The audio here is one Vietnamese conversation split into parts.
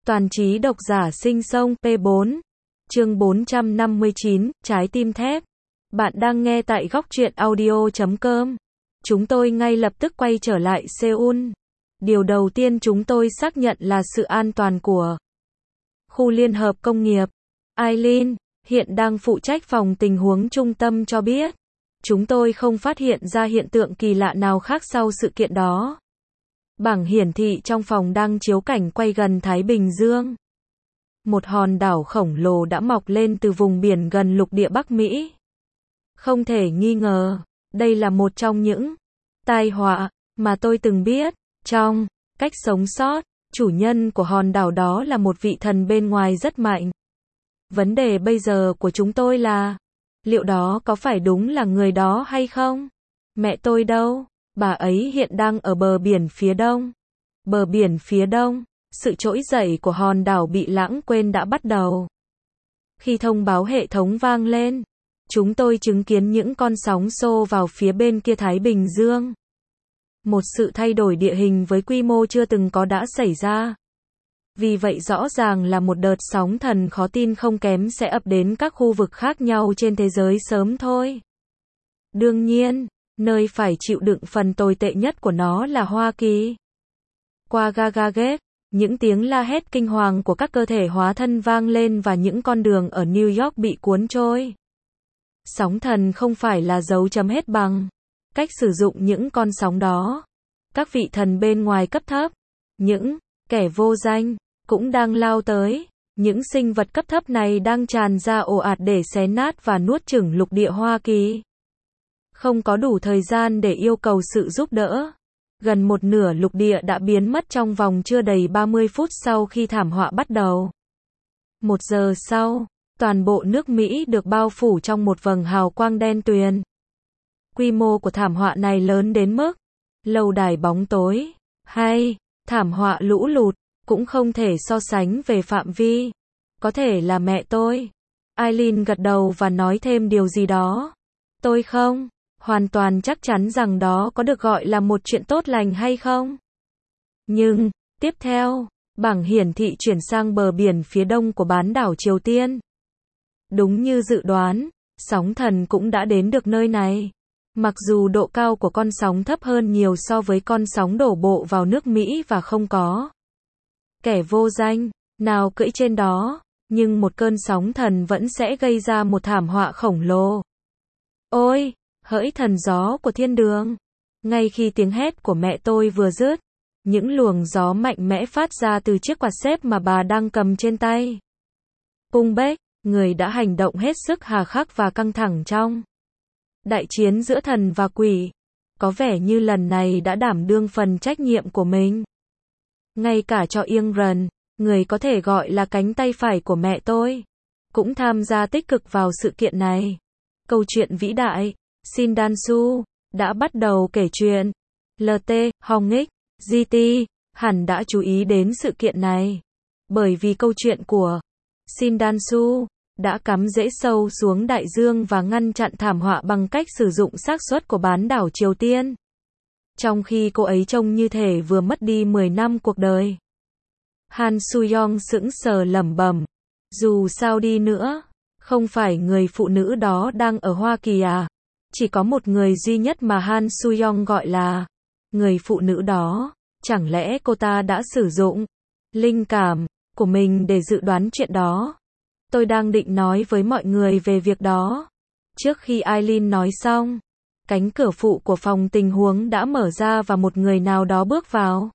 Toàn trí độc giả sinh sông P4. Chương 459, Trái tim thép. Bạn đang nghe tại góc truyện audio.com. Chúng tôi ngay lập tức quay trở lại Seoul. Điều đầu tiên chúng tôi xác nhận là sự an toàn của khu liên hợp công nghiệp. Eileen, hiện đang phụ trách phòng tình huống trung tâm cho biết. Chúng tôi không phát hiện ra hiện tượng kỳ lạ nào khác sau sự kiện đó. Bảng hiển thị trong phòng đang chiếu cảnh quay gần Thái Bình Dương. Một hòn đảo khổng lồ đã mọc lên từ vùng biển gần lục địa Bắc Mỹ. Không thể nghi ngờ, đây là một trong những tai họa mà tôi từng biết. Trong cách sống sót, chủ nhân của hòn đảo đó là một vị thần bên ngoài rất mạnh. Vấn đề bây giờ của chúng tôi là, liệu đó có phải đúng là người đó hay không? Mẹ tôi đâu? Bà ấy hiện đang ở bờ biển phía đông. Bờ biển phía đông, sự trỗi dậy của hòn đảo bị lãng quên đã bắt đầu. Khi thông báo hệ thống vang lên, chúng tôi chứng kiến những con sóng xô vào phía bên kia Thái Bình Dương. Một sự thay đổi địa hình với quy mô chưa từng có đã xảy ra. Vì vậy rõ ràng là một đợt sóng thần khó tin không kém sẽ ập đến các khu vực khác nhau trên thế giới sớm thôi. Đương nhiên, nơi phải chịu đựng phần tồi tệ nhất của nó là Hoa Kỳ. Qua Gaga Gate, những tiếng la hét kinh hoàng của các cơ thể hóa thân vang lên và những con đường ở New York bị cuốn trôi. Sóng thần không phải là dấu chấm hết bằng cách sử dụng những con sóng đó. Các vị thần bên ngoài cấp thấp, những kẻ vô danh, cũng đang lao tới. Những sinh vật cấp thấp này đang tràn ra ồ ạt để xé nát và nuốt chửng lục địa Hoa Kỳ. Không có đủ thời gian để yêu cầu sự giúp đỡ. Gần một nửa lục địa đã biến mất trong vòng chưa đầy 30 phút sau khi thảm họa bắt đầu. 1 giờ sau, toàn bộ nước Mỹ được bao phủ trong một vầng hào quang đen tuyền. Quy mô của thảm họa này lớn đến mức lâu đài bóng tối hay thảm họa lũ lụt cũng không thể so sánh về phạm vi. Có thể là mẹ tôi. Eileen gật đầu và nói thêm điều gì đó. Tôi không hoàn toàn chắc chắn rằng đó có được gọi là một chuyện tốt lành hay không. Nhưng, tiếp theo, bảng hiển thị chuyển sang bờ biển phía đông của bán đảo Triều Tiên. Đúng như dự đoán, sóng thần cũng đã đến được nơi này. Mặc dù độ cao của con sóng thấp hơn nhiều so với con sóng đổ bộ vào nước Mỹ và không có kẻ vô danh nào cưỡi trên đó, nhưng một cơn sóng thần vẫn sẽ gây ra một thảm họa khổng lồ. Ôi! Hỡi thần gió của thiên đường. Ngay khi tiếng hét của mẹ tôi vừa dứt, những luồng gió mạnh mẽ phát ra từ chiếc quạt xếp mà bà đang cầm trên tay. Pung Bách, người đã hành động hết sức hà khắc và căng thẳng trong đại chiến giữa thần và quỷ, có vẻ như lần này đã đảm đương phần trách nhiệm của mình. Ngay cả cho Ieng Rần, người có thể gọi là cánh tay phải của mẹ tôi, cũng tham gia tích cực vào sự kiện này. Câu chuyện vĩ đại Shin Dan-su đã bắt đầu kể chuyện. LT, Hongik, GT hẳn đã chú ý đến sự kiện này. Bởi vì câu chuyện của Shin Dan-su đã cắm rễ sâu xuống đại dương và ngăn chặn thảm họa bằng cách sử dụng xác suất của bán đảo Triều Tiên. Trong khi cô ấy trông như thể vừa mất đi 10 năm cuộc đời. Han Soo-young sững sờ lẩm bẩm. Dù sao đi nữa, không phải người phụ nữ đó đang ở Hoa Kỳ à? Chỉ có một người duy nhất mà Han Soo-young gọi là người phụ nữ đó. Chẳng lẽ cô ta đã sử dụng linh cảm của mình để dự đoán chuyện đó? Tôi đang định nói với mọi người về việc đó. Trước khi Eileen nói xong, cánh cửa phụ của phòng tình huống đã mở ra và một người nào đó bước vào.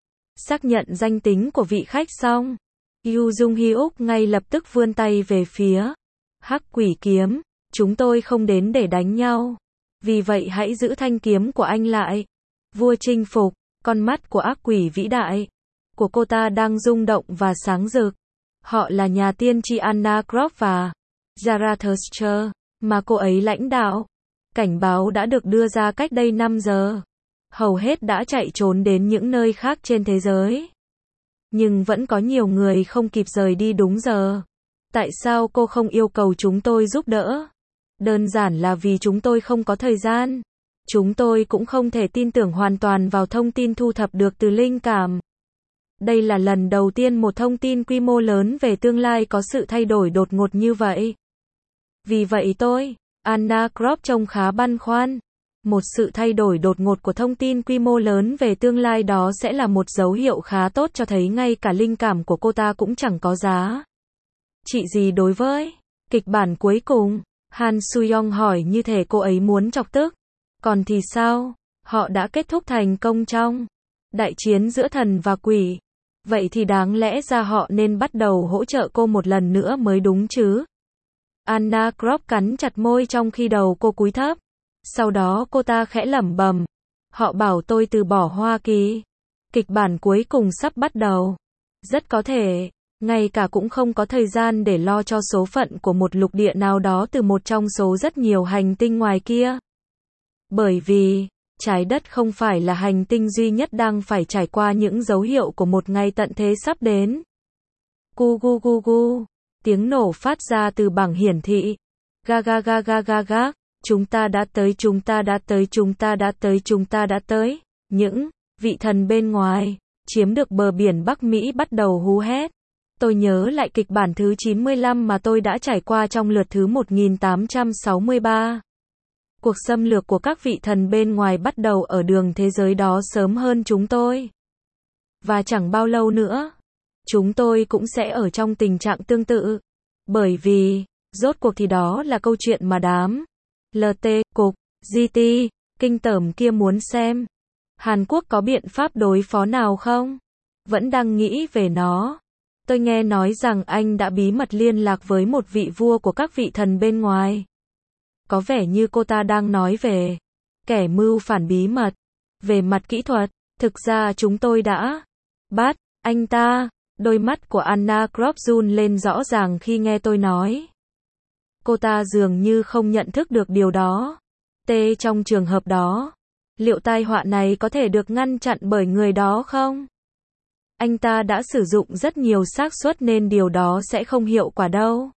Xác nhận danh tính của vị khách xong, Yoo Jung-hyuk ngay lập tức vươn tay về phía hắc quỷ kiếm. Chúng tôi không đến để đánh nhau. Vì vậy hãy giữ thanh kiếm của anh lại. Vua chinh phục, con mắt của ác quỷ vĩ đại của cô ta đang rung động và sáng rực. Họ là nhà tiên tri Anna Croft và Zarathustra mà cô ấy lãnh đạo. Cảnh báo đã được đưa ra cách đây 5 giờ. Hầu hết đã chạy trốn đến những nơi khác trên thế giới. Nhưng vẫn có nhiều người không kịp rời đi đúng giờ. Tại sao cô không yêu cầu chúng tôi giúp đỡ? Đơn giản là vì chúng tôi không có thời gian. Chúng tôi cũng không thể tin tưởng hoàn toàn vào thông tin thu thập được từ linh cảm. Đây là lần đầu tiên một thông tin quy mô lớn về tương lai có sự thay đổi đột ngột như vậy. Vì vậy Anna Croft trông khá băn khoăn. Một sự thay đổi đột ngột của thông tin quy mô lớn về tương lai đó sẽ là một dấu hiệu khá tốt cho thấy ngay cả linh cảm của cô ta cũng chẳng có giá trị gì đối với kịch bản cuối cùng. Han Soo-young hỏi như thể cô ấy muốn chọc tức. Còn thì sao? Họ đã kết thúc thành công trong đại chiến giữa thần và quỷ. Vậy thì đáng lẽ ra họ nên bắt đầu hỗ trợ cô một lần nữa mới đúng chứ? Anna Croft cắn chặt môi trong khi đầu cô cúi thấp. Sau đó cô ta khẽ lẩm bẩm. Họ bảo tôi từ bỏ Hoa Kỳ. Kịch bản cuối cùng sắp bắt đầu. Rất có thể, ngay cả cũng không có thời gian để lo cho số phận của một lục địa nào đó từ một trong số rất nhiều hành tinh ngoài kia. Bởi vì, trái đất không phải là hành tinh duy nhất đang phải trải qua những dấu hiệu của một ngày tận thế sắp đến. Gu gu gu gu. Tiếng nổ phát ra từ bảng hiển thị. Ga ga ga ga ga ga. Chúng ta đã tới, chúng ta đã tới, chúng ta đã tới, chúng ta đã tới. Những vị thần bên ngoài chiếm được bờ biển Bắc Mỹ bắt đầu hú hét. Tôi nhớ lại kịch bản thứ 95 mà tôi đã trải qua trong lượt thứ 1863. Cuộc xâm lược của các vị thần bên ngoài bắt đầu ở đường thế giới đó sớm hơn chúng tôi. Và chẳng bao lâu nữa, chúng tôi cũng sẽ ở trong tình trạng tương tự. Bởi vì, rốt cuộc thì đó là câu chuyện mà đám LT, cục, GT, kinh tởm kia muốn xem. Hàn Quốc có biện pháp đối phó nào không? Vẫn đang nghĩ về nó. Tôi nghe nói rằng anh đã bí mật liên lạc với một vị vua của các vị thần bên ngoài. Có vẻ như cô ta đang nói về kẻ mưu phản bí mật. Về mặt kỹ thuật, thực ra chúng tôi đã bắt anh ta. Đôi mắt của Anna Croft run lên rõ ràng khi nghe tôi nói. Cô ta dường như không nhận thức được điều đó. Trong trường hợp đó, liệu tai họa này có thể được ngăn chặn bởi người đó không? Anh ta đã sử dụng rất nhiều xác suất nên điều đó sẽ không hiệu quả đâu.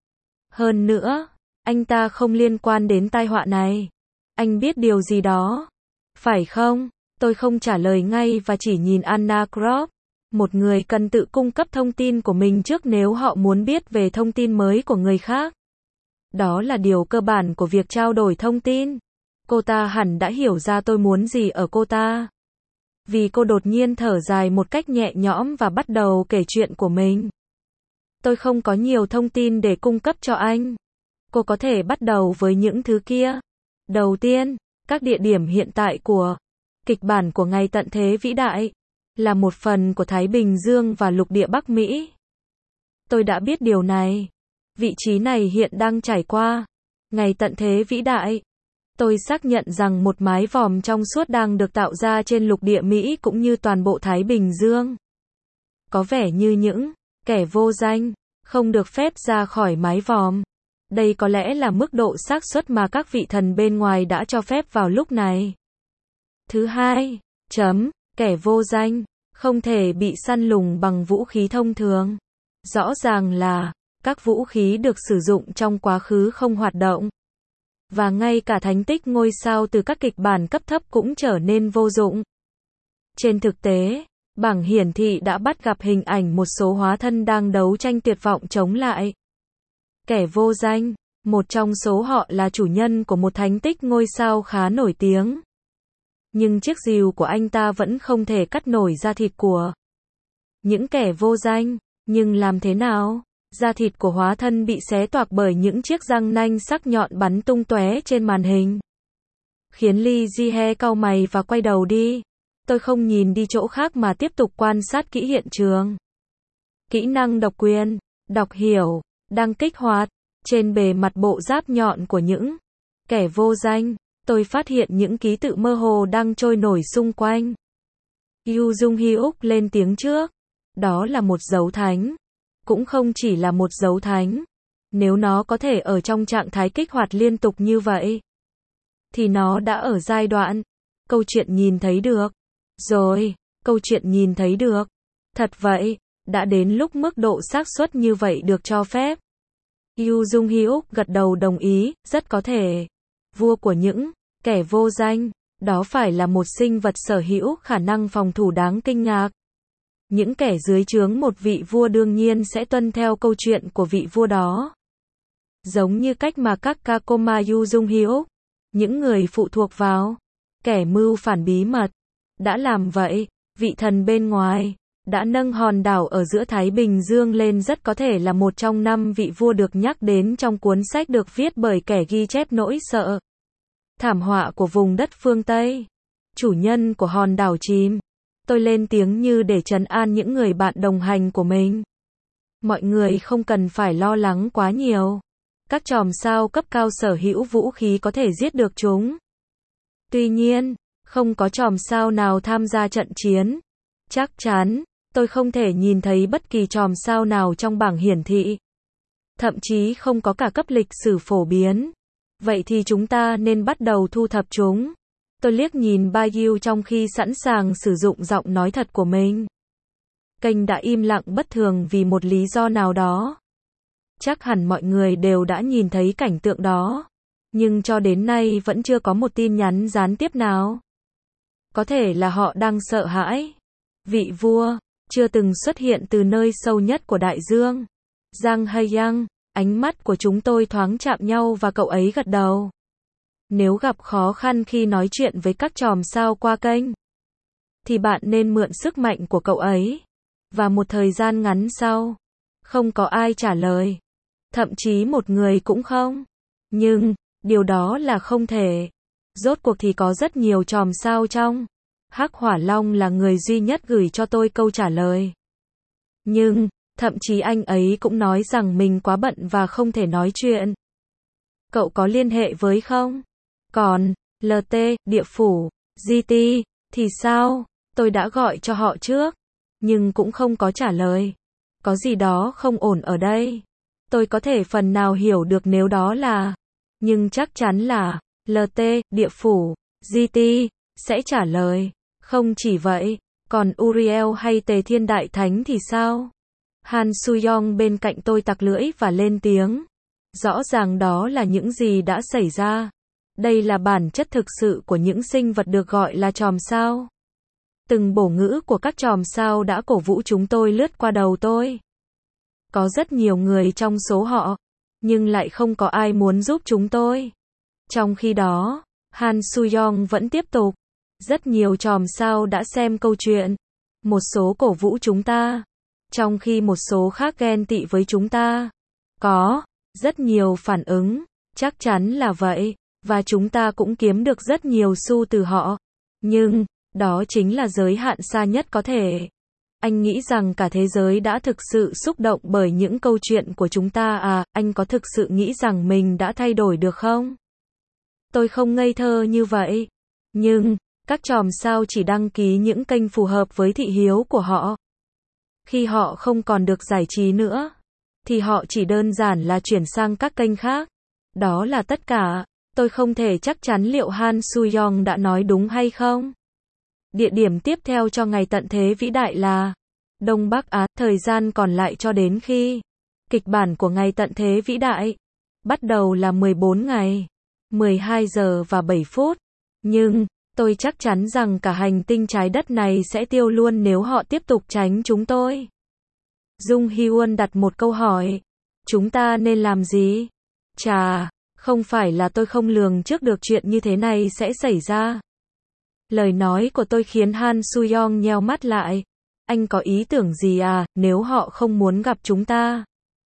Hơn nữa, anh ta không liên quan đến tai họa này. Anh biết điều gì đó, phải không? Tôi không trả lời ngay và chỉ nhìn Anna Croft. Một người cần tự cung cấp thông tin của mình trước nếu họ muốn biết về thông tin mới của người khác. Đó là điều cơ bản của việc trao đổi thông tin. Cô ta hẳn đã hiểu ra tôi muốn gì ở cô ta. Vì cô đột nhiên thở dài một cách nhẹ nhõm và bắt đầu kể chuyện của mình. Tôi không có nhiều thông tin để cung cấp cho anh. Cô có thể bắt đầu với những thứ kia. Đầu tiên, các địa điểm hiện tại của kịch bản của ngày tận thế vĩ đại là một phần của Thái Bình Dương và lục địa Bắc Mỹ. Tôi đã biết điều này. Vị trí này hiện đang trải qua ngày tận thế vĩ đại. Tôi xác nhận rằng một mái vòm trong suốt đang được tạo ra trên lục địa Mỹ cũng như toàn bộ Thái Bình Dương. Có vẻ như những kẻ vô danh không được phép ra khỏi mái vòm. Đây có lẽ là mức độ xác suất mà các vị thần bên ngoài đã cho phép vào lúc này. Thứ hai, kẻ vô danh không thể bị săn lùng bằng vũ khí thông thường. Rõ ràng là các vũ khí được sử dụng trong quá khứ không hoạt động. Và ngay cả thánh tích ngôi sao từ các kịch bản cấp thấp cũng trở nên vô dụng. Trên thực tế, bảng hiển thị đã bắt gặp hình ảnh một số hóa thân đang đấu tranh tuyệt vọng chống lại kẻ vô danh. Một trong số họ là chủ nhân của một thánh tích ngôi sao khá nổi tiếng. Nhưng chiếc rìu của anh ta vẫn không thể cắt nổi da thịt của những kẻ vô danh. Nhưng làm thế nào? Da thịt của hóa thân bị xé toạc bởi những chiếc răng nanh sắc nhọn bắn tung tóe trên màn hình. Khiến Lee Ji-hye cau mày và quay đầu đi. Tôi không nhìn đi chỗ khác mà tiếp tục quan sát kỹ hiện trường. Kỹ năng độc quyền, đọc hiểu, đang kích hoạt. Trên bề mặt bộ giáp nhọn của những kẻ vô danh, tôi phát hiện những ký tự mơ hồ đang trôi nổi xung quanh. Yoo Jung-hyuk lên tiếng trước. Đó là một dấu thánh. Cũng không chỉ là một dấu thánh. Nếu nó có thể ở trong trạng thái kích hoạt liên tục như vậy, thì nó đã ở giai đoạn câu chuyện nhìn thấy được. Rồi, câu chuyện nhìn thấy được. Thật vậy, đã đến lúc mức độ xác suất như vậy được cho phép. Yoo Jung-hyuk gật đầu đồng ý, rất có thể. Vua của những kẻ vô danh, đó phải là một sinh vật sở hữu khả năng phòng thủ đáng kinh ngạc. Những kẻ dưới trướng một vị vua đương nhiên sẽ tuân theo câu chuyện của vị vua đó. Giống như cách mà các Kakomayu Dung Hyuk, những người phụ thuộc vào kẻ mưu phản bí mật, đã làm vậy. Vị thần bên ngoài đã nâng hòn đảo ở giữa Thái Bình Dương lên, rất có thể là một trong 5 vị vua được nhắc đến trong cuốn sách được viết bởi kẻ ghi chép nỗi sợ thảm họa của vùng đất phương Tây. Chủ nhân của hòn đảo chìm. Tôi lên tiếng như để trấn an những người bạn đồng hành của mình. Mọi người không cần phải lo lắng quá nhiều. Các chòm sao cấp cao sở hữu vũ khí có thể giết được chúng. Tuy nhiên, không có chòm sao nào tham gia trận chiến. Chắc chắn, tôi không thể nhìn thấy bất kỳ chòm sao nào trong bảng hiển thị. Thậm chí không có cả cấp lịch sử phổ biến. Vậy thì chúng ta nên bắt đầu thu thập chúng. Tôi liếc nhìn Bayu trong khi sẵn sàng sử dụng giọng nói thật của mình. Kênh đã im lặng bất thường vì một lý do nào đó. Chắc hẳn mọi người đều đã nhìn thấy cảnh tượng đó. Nhưng cho đến nay vẫn chưa có một tin nhắn gián tiếp nào. Có thể là họ đang sợ hãi. Vị vua chưa từng xuất hiện từ nơi sâu nhất của đại dương. Giang Haiyang, ánh mắt của chúng tôi thoáng chạm nhau và cậu ấy gật đầu. Nếu gặp khó khăn khi nói chuyện với các chòm sao qua kênh, thì bạn nên mượn sức mạnh của cậu ấy. Và một thời gian ngắn sau, không có ai trả lời. Thậm chí một người cũng không. Nhưng, điều đó là không thể. Rốt cuộc thì có rất nhiều chòm sao trong. Hắc Hỏa Long là người duy nhất gửi cho tôi câu trả lời. Nhưng, thậm chí anh ấy cũng nói rằng mình quá bận và không thể nói chuyện. Cậu có liên hệ với không? Còn, LT, địa phủ, GT, thì sao? Tôi đã gọi cho họ trước, nhưng cũng không có trả lời. Có gì đó không ổn ở đây. Tôi có thể phần nào hiểu được nếu đó là, nhưng chắc chắn là, LT, địa phủ, GT, sẽ trả lời. Không chỉ vậy, còn Uriel hay Tề Thiên Đại Thánh thì sao? Han Suyong bên cạnh tôi tặc lưỡi và lên tiếng. Rõ ràng đó là những gì đã xảy ra. Đây là bản chất thực sự của những sinh vật được gọi là chòm sao. Từng bổ ngữ của các chòm sao đã cổ vũ chúng tôi lướt qua đầu tôi. Có rất nhiều người trong số họ, nhưng lại không có ai muốn giúp chúng tôi. Trong khi đó, Han Suyong vẫn tiếp tục. Rất nhiều chòm sao đã xem câu chuyện. Một số cổ vũ chúng ta, trong khi một số khác ghen tị với chúng ta. Có rất nhiều phản ứng, chắc chắn là vậy, và chúng ta cũng kiếm được rất nhiều xu từ họ. Nhưng, đó chính là giới hạn xa nhất có thể. Anh nghĩ rằng cả thế giới đã thực sự xúc động bởi những câu chuyện của chúng ta à? Anh có thực sự nghĩ rằng mình đã thay đổi được không? Tôi không ngây thơ như vậy. Nhưng, các chòm sao chỉ đăng ký những kênh phù hợp với thị hiếu của họ. Khi họ không còn được giải trí nữa, thì họ chỉ đơn giản là chuyển sang các kênh khác. Đó là tất cả. Tôi không thể chắc chắn liệu Han Suyong đã nói đúng hay không. Địa điểm tiếp theo cho ngày tận thế vĩ đại là Đông Bắc Á. Thời gian còn lại cho đến khi kịch bản của ngày tận thế vĩ đại bắt đầu là 14 ngày, 12 giờ và 7 phút. Nhưng, tôi chắc chắn rằng cả hành tinh trái đất này sẽ tiêu luôn nếu họ tiếp tục tránh chúng tôi. Dung Hyun đặt một câu hỏi. Chúng ta nên làm gì? Chà, không phải là tôi không lường trước được chuyện như thế này sẽ xảy ra. Lời nói của tôi khiến Han Suyong nheo mắt lại. Anh có ý tưởng gì à? Nếu họ không muốn gặp chúng ta,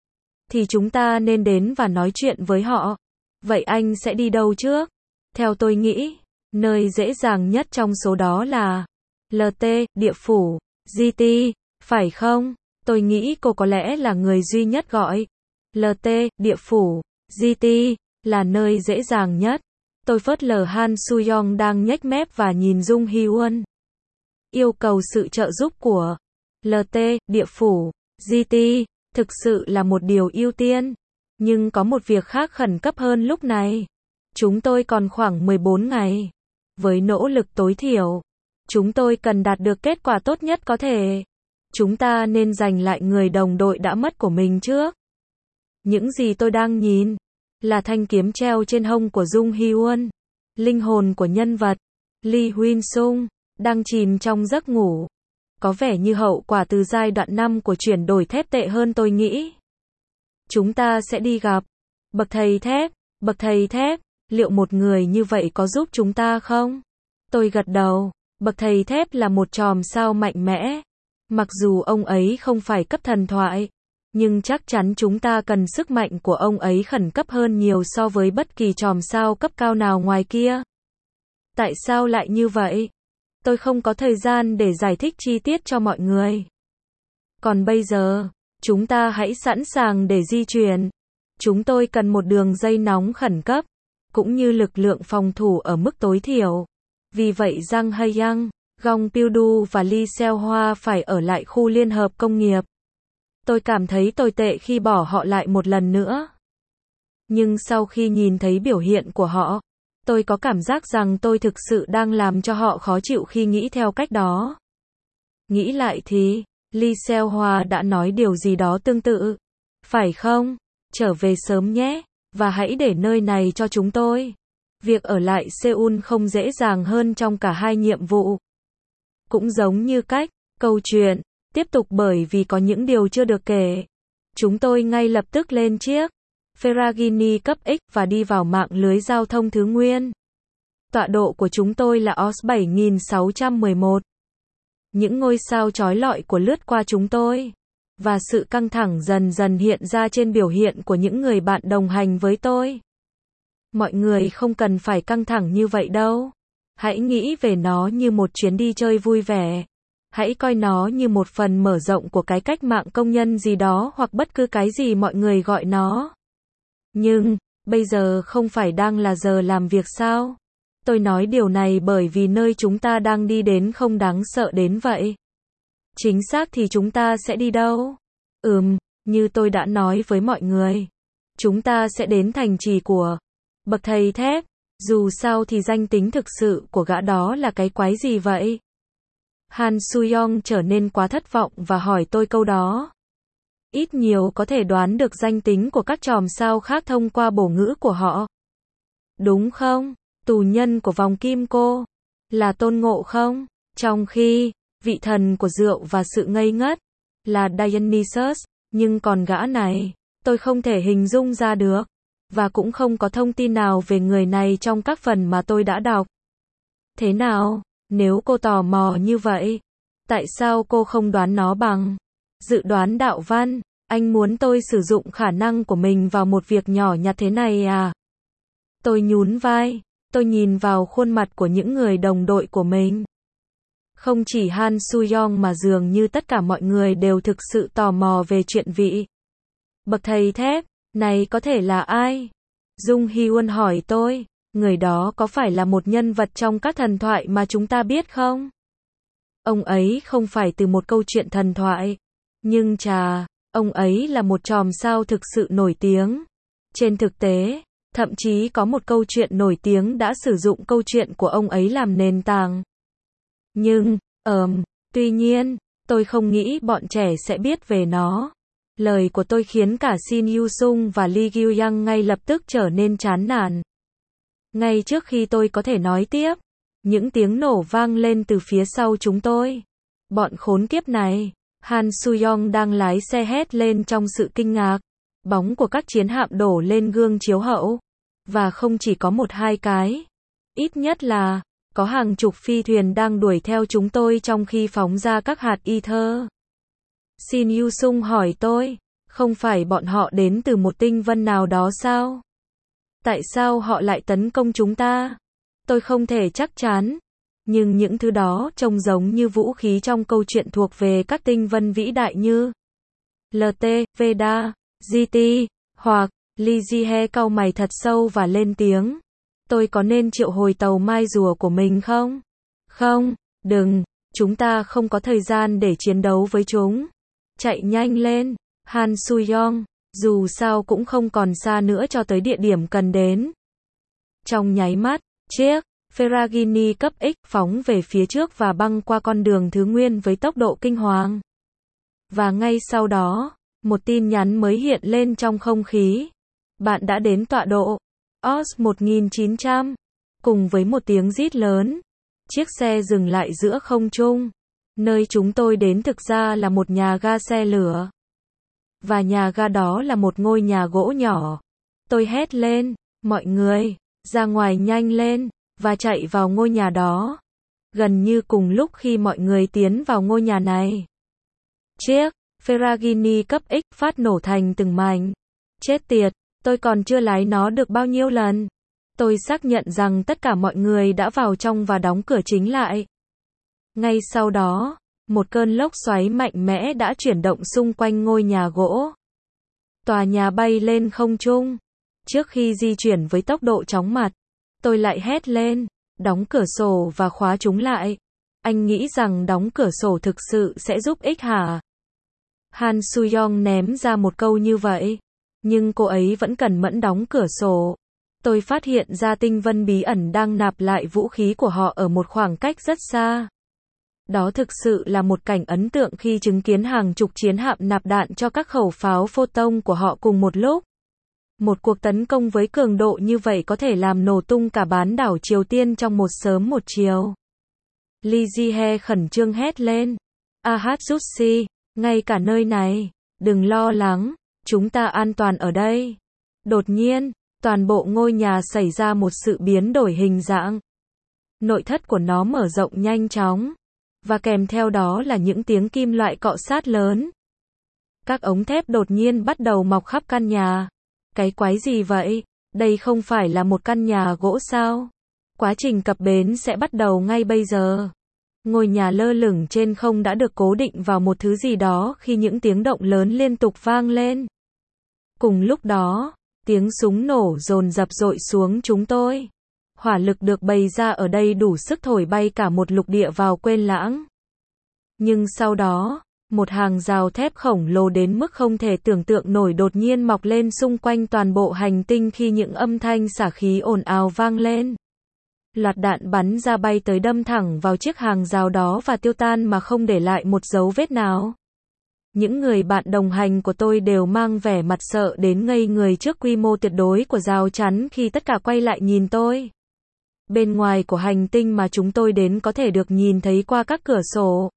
thì chúng ta nên đến và nói chuyện với họ. Vậy anh sẽ đi đâu trước? Theo tôi nghĩ, nơi dễ dàng nhất trong số đó là LT, địa phủ, GT, phải không? Tôi nghĩ cô có lẽ là người duy nhất gọi LT, địa phủ, GT, là nơi dễ dàng nhất. Tôi phớt lờ Han Suyong đang nhếch mép và nhìn Dung Hyun. Yêu cầu sự trợ giúp của LT, địa phủ, GT, thực sự là một điều ưu tiên. Nhưng có một việc khác khẩn cấp hơn lúc này. Chúng tôi còn khoảng 14 ngày. Với nỗ lực tối thiểu, chúng tôi cần đạt được kết quả tốt nhất có thể. Chúng ta nên giành lại người đồng đội đã mất của mình trước. Những gì tôi đang nhìn là thanh kiếm treo trên hông của Dung Hyun. Linh hồn của nhân vật Lee Huyên Sung đang chìm trong giấc ngủ. Có vẻ như hậu quả từ giai đoạn 5 của chuyển đổi thép tệ hơn tôi nghĩ. Chúng ta sẽ đi gặp bậc thầy thép, liệu một người như vậy có giúp chúng ta không? Tôi gật đầu, bậc thầy thép là một chòm sao mạnh mẽ. Mặc dù ông ấy không phải cấp thần thoại, nhưng chắc chắn chúng ta cần sức mạnh của ông ấy khẩn cấp hơn nhiều so với bất kỳ chòm sao cấp cao nào ngoài kia. Tại sao lại như vậy? Tôi không có thời gian để giải thích chi tiết cho mọi người. Còn bây giờ, chúng ta hãy sẵn sàng để di chuyển. Chúng tôi cần một đường dây nóng khẩn cấp, cũng như lực lượng phòng thủ ở mức tối thiểu. Vì vậy Giang Haiyang, Gong Pyeongdu và Lee Seo-hwa phải ở lại khu liên hợp công nghiệp. Tôi cảm thấy tồi tệ khi bỏ họ lại một lần nữa. Nhưng sau khi nhìn thấy biểu hiện của họ, tôi có cảm giác rằng tôi thực sự đang làm cho họ khó chịu khi nghĩ theo cách đó. Nghĩ lại thì, Lee Seo-hwa đã nói điều gì đó tương tự. Phải không? Trở về sớm nhé, và hãy để nơi này cho chúng tôi. Việc ở lại Seoul không dễ dàng hơn trong cả hai nhiệm vụ. Cũng giống như cách, câu chuyện, tiếp tục bởi vì có những điều chưa được kể. Chúng tôi ngay lập tức lên chiếc Ferragini cấp X và đi vào mạng lưới giao thông thứ nguyên. Tọa độ của chúng tôi là OS 7611. Những ngôi sao chói lọi của lướt qua chúng tôi. Và sự căng thẳng dần dần hiện ra trên biểu hiện của những người bạn đồng hành với tôi. Mọi người không cần phải căng thẳng như vậy đâu. Hãy nghĩ về nó như một chuyến đi chơi vui vẻ. Hãy coi nó như một phần mở rộng của cái cách mạng công nhân gì đó hoặc bất cứ cái gì mọi người gọi nó. Nhưng, bây giờ không phải đang là giờ làm việc sao? Tôi nói điều này bởi vì nơi chúng ta đang đi đến không đáng sợ đến vậy. Chính xác thì chúng ta sẽ đi đâu? Như tôi đã nói với mọi người. Chúng ta sẽ đến thành trì của bậc thầy thép. Dù sao thì danh tính thực sự của gã đó là cái quái gì vậy? Han Soo-young trở nên quá thất vọng và hỏi tôi câu đó. Ít nhiều có thể đoán được danh tính của các chòm sao khác thông qua bổ ngữ của họ. Đúng không? Tù nhân của vòng kim cô là Tôn Ngộ không? Trong khi vị thần của rượu và sự ngây ngất là Dionysus, nhưng còn gã này, tôi không thể hình dung ra được. Và cũng không có thông tin nào về người này trong các phần mà tôi đã đọc. Thế nào, nếu cô tò mò như vậy, tại sao cô không đoán nó bằng dự đoán đạo văn? Anh muốn tôi sử dụng khả năng của mình vào một việc nhỏ nhặt thế này à? Tôi nhún vai, tôi nhìn vào khuôn mặt của những người đồng đội của mình. Không chỉ Han Soo-young mà dường như tất cả mọi người đều thực sự tò mò về chuyện vị bậc thầy thép này có thể là ai? Jung Hyun hỏi tôi, người đó có phải là một nhân vật trong các thần thoại mà chúng ta biết không? Ông ấy không phải từ một câu chuyện thần thoại, nhưng ông ấy là một chòm sao thực sự nổi tiếng. Trên thực tế, thậm chí có một câu chuyện nổi tiếng đã sử dụng câu chuyện của ông ấy làm nền tảng. Nhưng, tuy nhiên, tôi không nghĩ bọn trẻ sẽ biết về nó. Lời của tôi khiến cả Shin Yu-sung và Lee Gyu-yang ngay lập tức trở nên chán nản. Ngay trước khi tôi có thể nói tiếp, những tiếng nổ vang lên từ phía sau chúng tôi. Bọn khốn kiếp này, Han Soo-young đang lái xe hét lên trong sự kinh ngạc. Bóng của các chiến hạm đổ lên gương chiếu hậu. Và không chỉ có một hai cái. Ít nhất là, có hàng chục phi thuyền đang đuổi theo chúng tôi trong khi phóng ra các hạt ether. Shin Yu-sung hỏi tôi, không phải bọn họ đến từ một tinh vân nào đó sao? Tại sao họ lại tấn công chúng ta? Tôi không thể chắc chắn. Nhưng những thứ đó trông giống như vũ khí trong câu chuyện thuộc về các tinh vân vĩ đại như LT, Veda, GT, hoặc Lee Ji-he cau mày thật sâu và lên tiếng. Tôi có nên triệu hồi tàu mai rùa của mình không? Không, đừng, chúng ta không có thời gian để chiến đấu với chúng. Chạy nhanh lên, Han Soo-young, dù sao cũng không còn xa nữa cho tới địa điểm cần đến. Trong nháy mắt, chiếc Ferragini cấp X phóng về phía trước và băng qua con đường thứ nguyên với tốc độ kinh hoàng. Và ngay sau đó, một tin nhắn mới hiện lên trong không khí. Bạn đã đến tọa độ OS 1900. Cùng với một tiếng rít lớn, chiếc xe dừng lại giữa không trung. Nơi chúng tôi đến thực ra là một nhà ga xe lửa. Và nhà ga đó là một ngôi nhà gỗ nhỏ. Tôi hét lên, mọi người, ra ngoài nhanh lên, và chạy vào ngôi nhà đó. Gần như cùng lúc khi mọi người tiến vào ngôi nhà này, chiếc Ferragini cấp X phát nổ thành từng mảnh. Chết tiệt, tôi còn chưa lái nó được bao nhiêu lần. Tôi xác nhận rằng tất cả mọi người đã vào trong và đóng cửa chính lại. Ngay sau đó, một cơn lốc xoáy mạnh mẽ đã chuyển động xung quanh ngôi nhà gỗ. Tòa nhà bay lên không trung. Trước khi di chuyển với tốc độ chóng mặt, tôi lại hét lên, đóng cửa sổ và khóa chúng lại. Anh nghĩ rằng đóng cửa sổ thực sự sẽ giúp ích hả? Han Soo-young ném ra một câu như vậy. Nhưng cô ấy vẫn cẩn mẫn đóng cửa sổ. Tôi phát hiện ra tinh vân bí ẩn đang nạp lại vũ khí của họ ở một khoảng cách rất xa. Đó thực sự là một cảnh ấn tượng khi chứng kiến hàng chục chiến hạm nạp đạn cho các khẩu pháo photon của họ cùng một lúc. Một cuộc tấn công với cường độ như vậy có thể làm nổ tung cả bán đảo Triều Tiên trong một sớm một chiều. Lee Ji-hye khẩn trương hét lên. Ahatsushi, ngay cả nơi này, đừng lo lắng, chúng ta an toàn ở đây. Đột nhiên, toàn bộ ngôi nhà xảy ra một sự biến đổi hình dạng. Nội thất của nó mở rộng nhanh chóng. Và kèm theo đó là những tiếng kim loại cọ sát lớn. Các ống thép đột nhiên bắt đầu mọc khắp căn nhà. Cái quái gì vậy? Đây không phải là một căn nhà gỗ sao? Quá trình cập bến sẽ bắt đầu ngay bây giờ. Ngôi nhà lơ lửng trên không đã được cố định vào một thứ gì đó khi những tiếng động lớn liên tục vang lên. Cùng lúc đó, tiếng súng nổ dồn dập dội xuống chúng tôi. Hỏa lực được bày ra ở đây đủ sức thổi bay cả một lục địa vào quên lãng. Nhưng sau đó, một hàng rào thép khổng lồ đến mức không thể tưởng tượng nổi đột nhiên mọc lên xung quanh toàn bộ hành tinh khi những âm thanh xả khí ồn ào vang lên. Loạt đạn bắn ra bay tới đâm thẳng vào chiếc hàng rào đó và tiêu tan mà không để lại một dấu vết nào. Những người bạn đồng hành của tôi đều mang vẻ mặt sợ đến ngây người trước quy mô tuyệt đối của rào chắn khi tất cả quay lại nhìn tôi. Bên ngoài của hành tinh mà chúng tôi đến có thể được nhìn thấy qua các cửa sổ.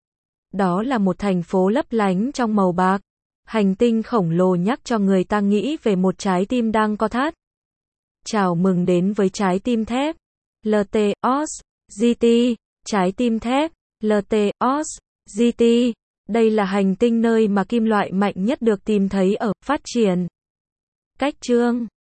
Đó là một thành phố lấp lánh trong màu bạc. Hành tinh khổng lồ nhắc cho người ta nghĩ về một trái tim đang co thắt. Chào mừng đến với trái tim thép. LTOS, GT, trái tim thép, LTOS, GT. Đây là hành tinh nơi mà kim loại mạnh nhất được tìm thấy ở phát triển. Cách chương